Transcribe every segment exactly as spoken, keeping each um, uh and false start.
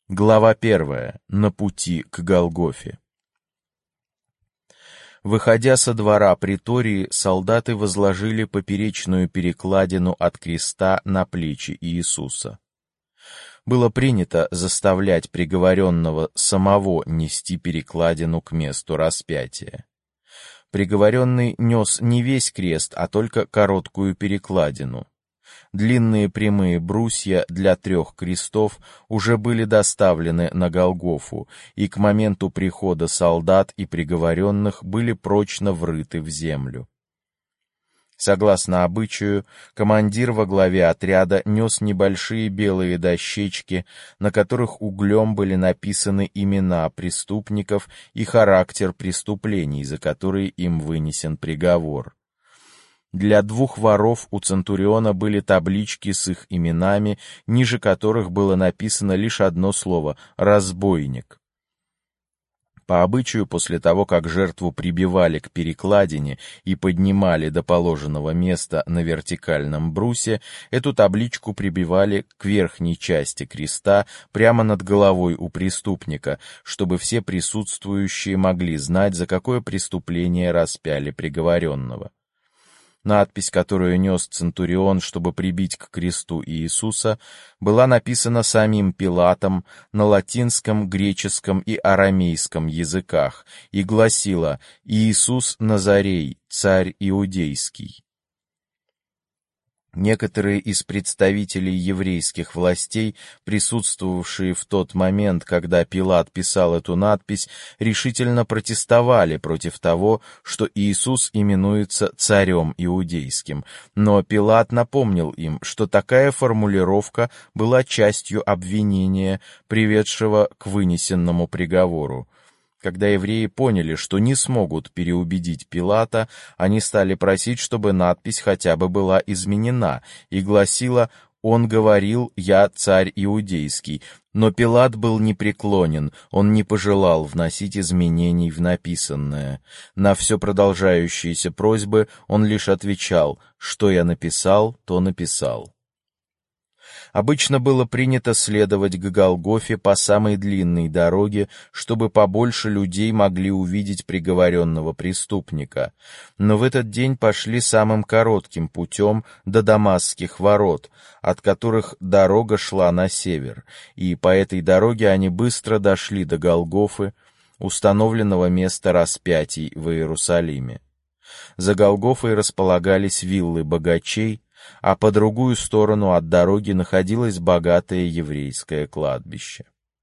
Глава первая. На пути к Голгофе. Выходя со двора притории, солдаты возложили поперечную перекладину от креста на плечи Иисуса. Было принято заставлять приговоренного самого нести перекладину к месту распятия. Приговоренный нес не весь крест, а только короткую перекладину. Длинные прямые брусья для трех крестов уже были доставлены на Голгофу, и к моменту прихода солдат и приговоренных были прочно врыты в землю. Согласно обычаю, командир во главе отряда нес небольшие белые дощечки, на которых углем были написаны имена преступников и характер преступлений, за которые им вынесен приговор. Для двух воров у Центуриона были таблички с их именами, ниже которых было написано лишь одно слово «разбойник». По обычаю, после того, как жертву прибивали к перекладине и поднимали до положенного места на вертикальном брусе, эту табличку прибивали к верхней части креста прямо над головой у преступника, чтобы все присутствующие могли знать, за какое преступление распяли приговоренного. Надпись, которую нес Центурион, чтобы прибить к кресту Иисуса, была написана самим Пилатом на латинском, греческом и арамейском языках и гласила «Иисус Назарей, царь иудейский». Некоторые из представителей еврейских властей, присутствовавшие в тот момент, когда Пилат писал эту надпись, решительно протестовали против того, что Иисус именуется царем иудейским, но Пилат напомнил им, что такая формулировка была частью обвинения, приведшего к вынесенному приговору. Когда евреи поняли, что не смогут переубедить Пилата, они стали просить, чтобы надпись хотя бы была изменена, и гласила «Он говорил, я царь иудейский». Но Пилат был непреклонен, он не пожелал вносить изменений в написанное. На все продолжающиеся просьбы он лишь отвечал «Что я написал, то написал». Обычно было принято следовать к Голгофе по самой длинной дороге, чтобы побольше людей могли увидеть приговоренного преступника. Но в этот день пошли самым коротким путем до Дамасских ворот, от которых дорога шла на север, и по этой дороге они быстро дошли до Голгофы, установленного места распятий в Иерусалиме. За Голгофой располагались виллы богачей, а по другую сторону от дороги находилось богатое еврейское кладбище.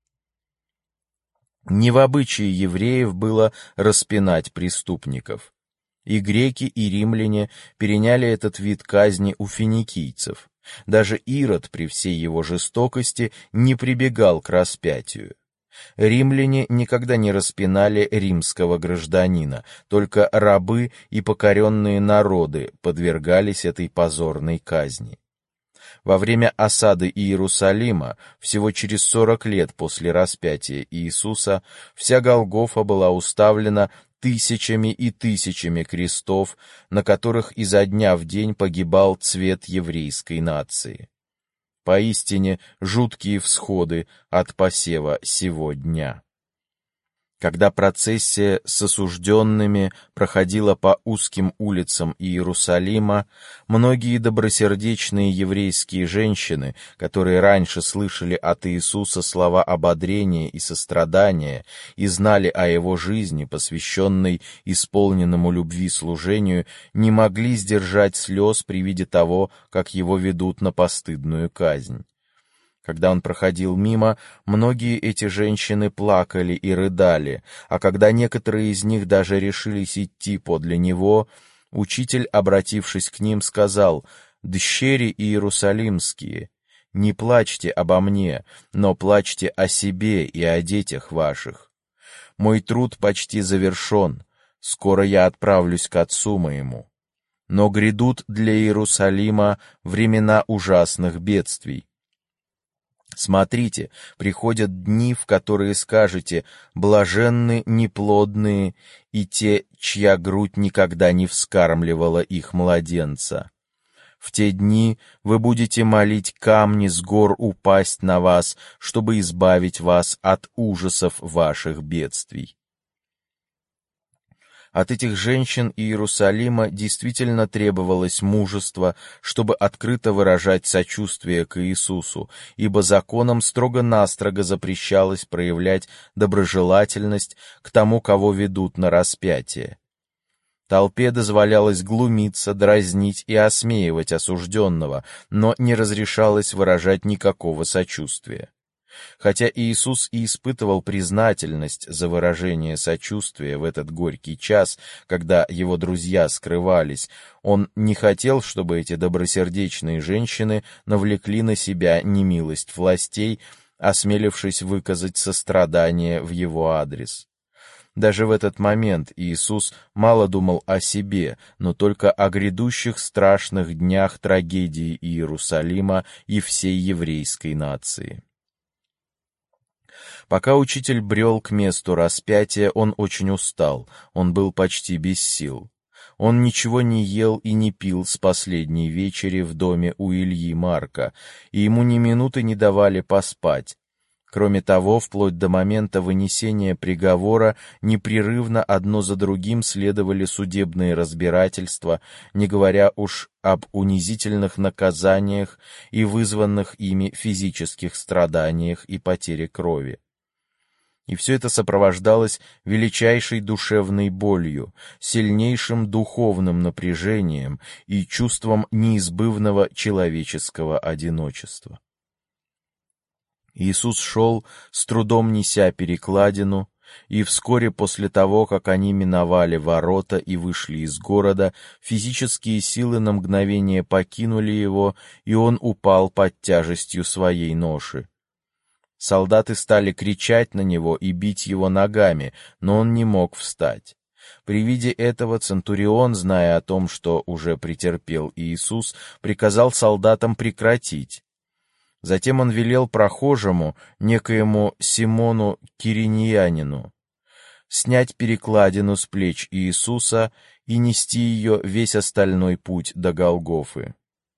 Не в обычае евреев было распинать преступников. И греки, и римляне переняли этот вид казни у финикийцев. Даже Ирод при всей его жестокости не прибегал к распятию. Римляне никогда не распинали римского гражданина, только рабы и покоренные народы подвергались этой позорной казни. Во время осады Иерусалима, всего через сорок лет после распятия Иисуса, вся Голгофа была уставлена тысячами и тысячами крестов, на которых изо дня в день погибал цвет еврейской нации. Поистине жуткие всходы от посева сего дня. Когда процессия с осужденными проходила по узким улицам Иерусалима, многие добросердечные еврейские женщины, которые раньше слышали от Иисуса слова ободрения и сострадания и знали о его жизни, посвященной исполненному любви служению, не могли сдержать слез при виде того, как его ведут на постыдную казнь. Когда он проходил мимо, многие эти женщины плакали и рыдали, а когда некоторые из них даже решились идти подле него, учитель, обратившись к ним, сказал: «Дщери иерусалимские, не плачьте обо мне, но плачьте о себе и о детях ваших. Мой труд почти завершен, скоро я отправлюсь к отцу моему. Но грядут для Иерусалима времена ужасных бедствий. Смотрите, приходят дни, в которые скажете: блаженны неплодные и те, чья грудь никогда не вскармливала их младенца. В те дни вы будете молить камни с гор упасть на вас, чтобы избавить вас от ужасов ваших бедствий». От этих женщин Иерусалима действительно требовалось мужество, чтобы открыто выражать сочувствие к Иисусу, ибо законом строго-настрого запрещалось проявлять доброжелательность к тому, кого ведут на распятие. Толпе дозволялось глумиться, дразнить и осмеивать осужденного, но не разрешалось выражать никакого сочувствия. Хотя Иисус и испытывал признательность за выражение сочувствия в этот горький час, когда его друзья скрывались, он не хотел, чтобы эти добросердечные женщины навлекли на себя немилость властей, осмелившись выказать сострадание в его адрес. Даже в этот момент Иисус мало думал о себе, но только о грядущих страшных днях трагедии Иерусалима и всей еврейской нации. Пока учитель брел к месту распятия, он очень устал, он был почти без сил. Он ничего не ел и не пил с последней вечери в доме у Ильи Марка, и ему ни минуты не давали поспать. Кроме того, вплоть до момента вынесения приговора, непрерывно одно за другим следовали судебные разбирательства, не говоря уж об унизительных наказаниях и вызванных ими физических страданиях и потере крови. И все это сопровождалось величайшей душевной болью, сильнейшим духовным напряжением и чувством неизбывного человеческого одиночества. Иисус шел, с трудом неся перекладину, и вскоре после того, как они миновали ворота и вышли из города, физические силы на мгновение покинули его, и он упал под тяжестью своей ноши. Солдаты стали кричать на него и бить его ногами, но он не мог встать. При виде этого центурион, зная о том, что уже претерпел Иисус, приказал солдатам прекратить. Затем он велел прохожему, некоему Симону Кириньянину, снять перекладину с плеч Иисуса и нести ее весь остальной путь до Голгофы.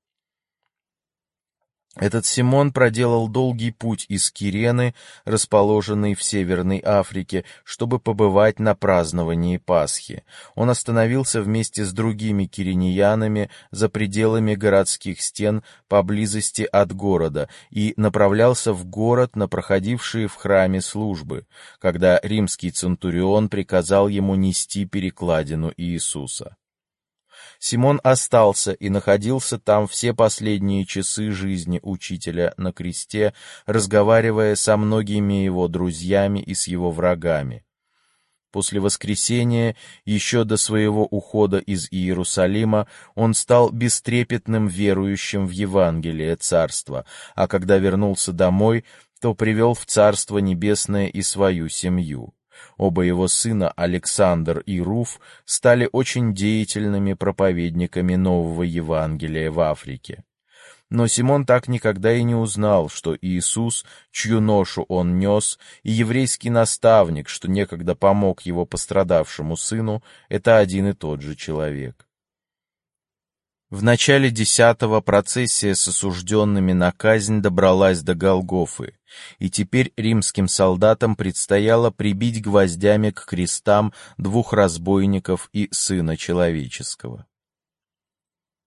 Этот Симон проделал долгий путь из Кирены, расположенной в Северной Африке, чтобы побывать на праздновании Пасхи. Он остановился вместе с другими киринеянами за пределами городских стен поблизости от города и направлялся в город на проходившие в храме службы, когда римский центурион приказал ему нести перекладину Иисуса. Симон остался и находился там все последние часы жизни учителя на кресте, разговаривая со многими его друзьями и с его врагами. После воскресения, еще до своего ухода из Иерусалима, он стал бестрепетным верующим в Евангелие Царства, а когда вернулся домой, то привел в Царство Небесное и свою семью. Оба его сына, Александр и Руф, стали очень деятельными проповедниками нового Евангелия в Африке. Но Симон так никогда и не узнал, что Иисус, чью ношу он нес, и еврейский наставник, что некогда помог его пострадавшему сыну, это один и тот же человек. В начале десятого процессия с осужденными на казнь добралась до Голгофы, и теперь римским солдатам предстояло прибить гвоздями к крестам двух разбойников и Сына Человеческого.